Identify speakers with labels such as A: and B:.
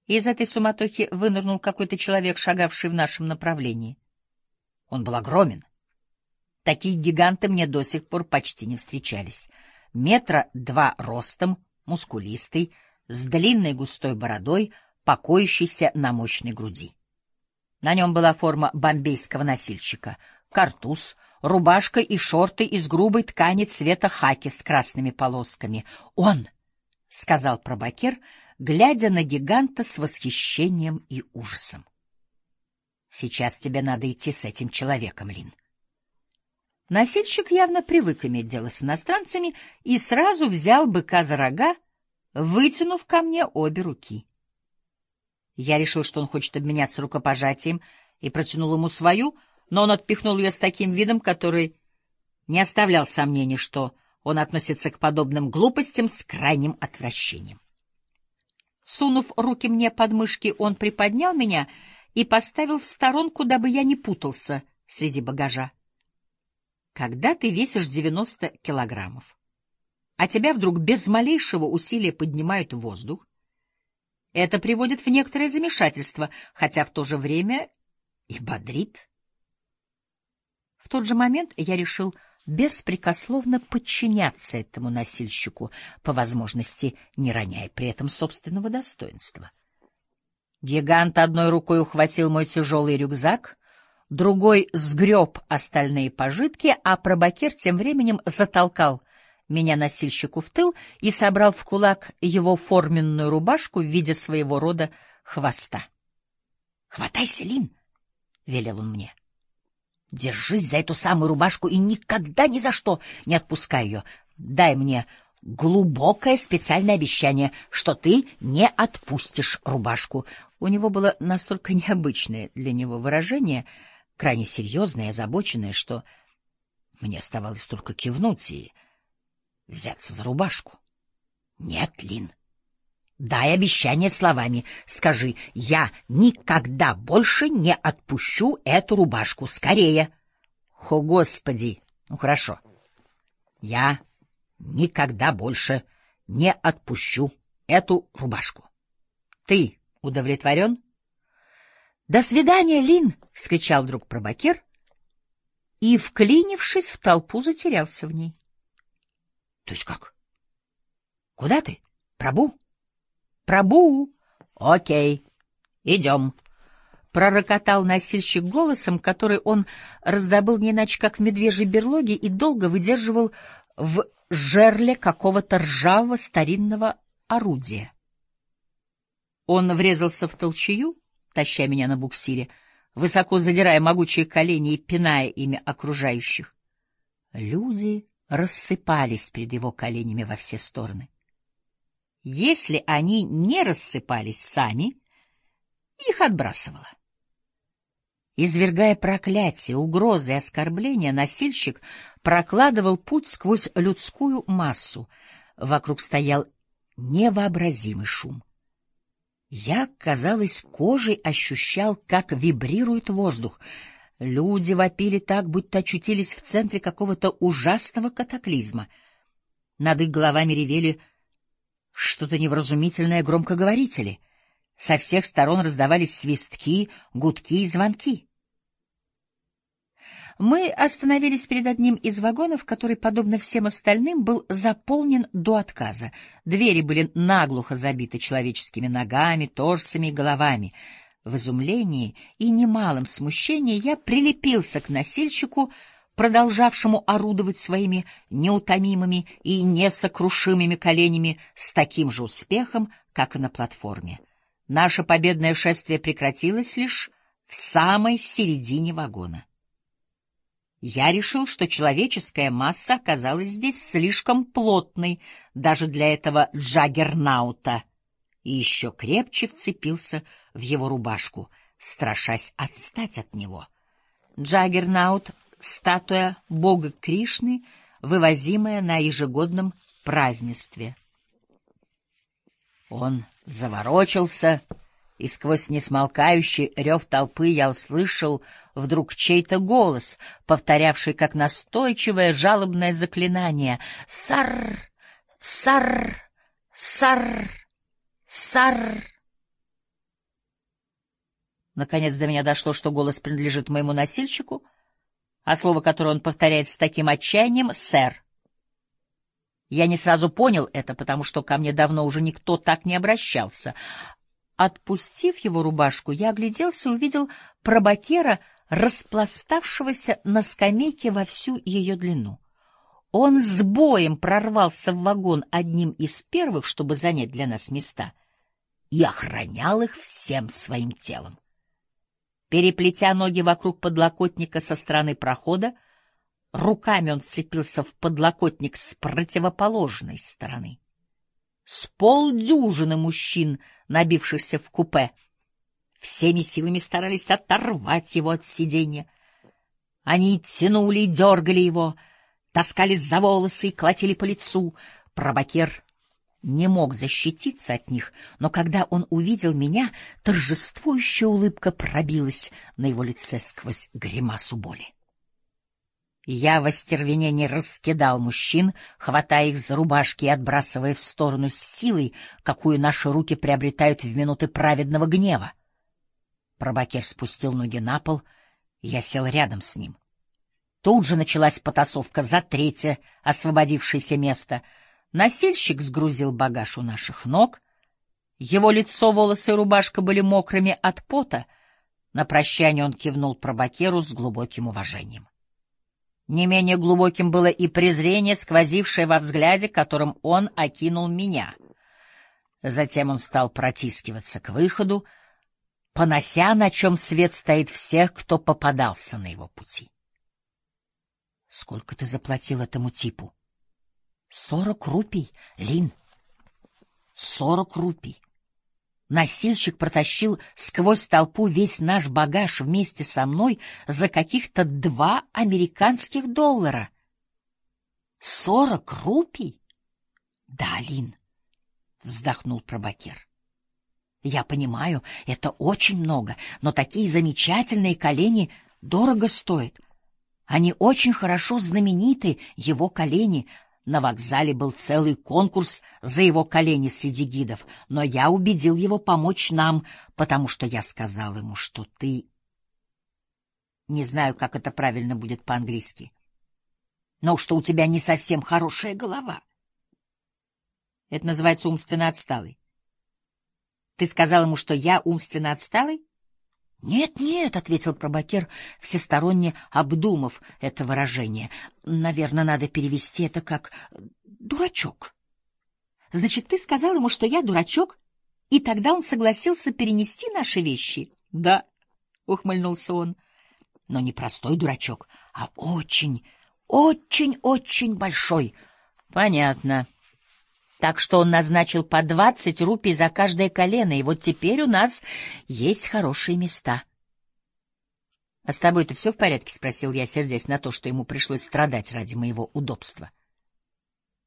A: Из этой суматохи вынырнул какой-то человек, шагавший в нашем направлении. Он был огромен. Такие гиганты мне до сих пор почти не встречались. 2 метра ростом, мускулистый, с длинной густой бородой, покоящейся на мощной груди. На нем была форма бомбейского носильщика, картуз, рубашка и шорты из грубой ткани цвета хаки с красными полосками. «Он!» — сказал пробакер, глядя на гиганта с восхищением и ужасом. «Сейчас тебе надо идти с этим человеком, Лин». Носильщик явно привык иметь дело с иностранцами и сразу взял быка за рога, вытянув ко мне обе руки. Я решил, что он хочет обменяться рукопожатием, и протянул ему свою, но он отпихнул ее с таким видом, который не оставлял сомнений, что он относится к подобным глупостям с крайним отвращением. Сунув руки мне под мышки, он приподнял меня и поставил в сторонку, дабы я не путался среди багажа. Когда ты весишь 90 килограммов, а тебя вдруг без малейшего усилия поднимают в воздух, это приводит в некоторое замешательство, хотя в то же время и бодрит. В тот же момент я решил беспрекословно подчиняться этому носильщику, по возможности не роняя при этом собственного достоинства. Гигант одной рукой ухватил мой тяжелый рюкзак, другой сгреб остальные пожитки, а пробакер тем временем затолкал меня носильщику в тыл и собрал в кулак его форменную рубашку в виде своего рода хвоста. — Хватайся, Лин! — велел он мне. — Держись за эту самую рубашку и никогда ни за что не отпускай ее. Дай мне глубокое специальное обещание, что ты не отпустишь рубашку. У него было настолько необычное для него выражение, крайне серьезное и озабоченное, что мне оставалось только кивнуть и взяться за рубашку. — Нет, Лин, дай обещание словами. Скажи: я никогда больше не отпущу эту рубашку. Скорее. — О, Господи! Ну, хорошо. Я никогда больше не отпущу эту рубашку. Ты удовлетворен? — До свидания, Лин! — вскричал вдруг пробакер и, вклинившись в толпу, затерялся в ней. — То есть как? Куда ты? Прабу? — Прабу. — Окей, идем. — пророкотал носильщик голосом, который он раздобыл не иначе, как в медвежьей берлоге, и долго выдерживал в жерле какого-то ржавого старинного орудия. Он врезался в толчею, таща меня на буксире, высоко задирая могучие колени и пиная ими окружающих. Люди рассыпались перед его коленями во все стороны. Если они не рассыпались сами, их отбрасывало. Извергая проклятия, угрозы и оскорбления, носильщик прокладывал путь сквозь людскую массу. Вокруг стоял невообразимый шум. Я, казалось, кожей ощущал, как вибрирует воздух. Люди вопили так, будто очутились в центре какого-то ужасного катаклизма. Над их головами ревели что-то невразумительное громкоговорители. Со всех сторон раздавались свистки, гудки и звонки. Мы остановились перед одним из вагонов, который, подобно всем остальным, был заполнен до отказа. Двери были наглухо забиты человеческими ногами, торсами и головами. В изумлении и немалом смущении я прилепился к носильщику, продолжавшему орудовать своими неутомимыми и несокрушимыми коленями с таким же успехом, как и на платформе. Наше победное шествие прекратилось лишь в самой середине вагона. Я решил, что человеческая масса оказалась здесь слишком плотной даже для этого джаггернаута, и еще крепче вцепился в его рубашку, страшась отстать от него. Джаггернаут — статуя бога Кришны, вывозимая на ежегодном празднестве. Он заворочился, и сквозь несмолкающий рев толпы я услышал вдруг чей-то голос, повторявший как настойчивое жалобное заклинание: «Сар! Сар! Сар! Сар!» Наконец до меня дошло, что голос принадлежит моему носильщику, а слово, которое он повторяет с таким отчаянием — «сэр». Я не сразу понял это, потому что ко мне давно уже никто так не обращался. Отпустив его рубашку, я огляделся и увидел пробакера, распластавшегося на скамейке во всю ее длину. Он с боем прорвался в вагон одним из первых, чтобы занять для нас места, и охранял их всем своим телом. Переплетя ноги вокруг подлокотника со стороны прохода, руками он вцепился в подлокотник с противоположной стороны. С полдюжины мужчин, набившихся в купе, всеми силами старались оторвать его от сиденья. Они тянули и дергали его, таскались за волосы и колотили по лицу. Пробакер не мог защититься от них, но когда он увидел меня, торжествующая улыбка пробилась на его лице сквозь гримасу боли. Я в остервенении раскидал мужчин, хватая их за рубашки и отбрасывая в сторону с силой, какую наши руки приобретают в минуты праведного гнева. Пробакер спустил ноги на пол, и я сел рядом с ним. Тут же началась потасовка за третье освободившееся место. Носильщик сгрузил багаж у наших ног. Его лицо, волосы и рубашка были мокрыми от пота. На прощание он кивнул пробакеру с глубоким уважением. Не менее глубоким было и презрение, сквозившее во взгляде, которым он окинул меня. Затем он стал протискиваться к выходу, понося, на чем свет стоит, всех, кто попадался на его пути. — Сколько ты заплатил этому типу? — 40 рупий, Лин. 40 рупий. Носильщик протащил сквозь толпу весь наш багаж вместе со мной за каких-то $2 американских. 40 рупий? — Да, Лин, — вздохнул пробакер. — Я понимаю, это очень много, но такие замечательные колени дорого стоят. Они очень хорошо знамениты, его колени. На вокзале был целый конкурс за его колени среди гидов, но я убедил его помочь нам, потому что я сказал ему, что ты... Не знаю, как это правильно будет по-английски, но что у тебя не совсем хорошая голова. Это называется умственно отсталый. Ты сказал ему, что я умственно отсталый? — Нет, нет, — ответил пробакер, всесторонне обдумав это выражение. — Наверное, надо перевести это как «дурачок». — Значит, ты сказал ему, что я дурачок, и тогда он согласился перенести наши вещи? — Да, — ухмыльнулся он, — но не простой дурачок, а очень, очень большой. — Понятно. Так что он назначил по 20 рупий за каждое колено, и вот теперь у нас есть хорошие места. — А с тобой-то все в порядке? — спросил я, сердясь на то, что ему пришлось страдать ради моего удобства.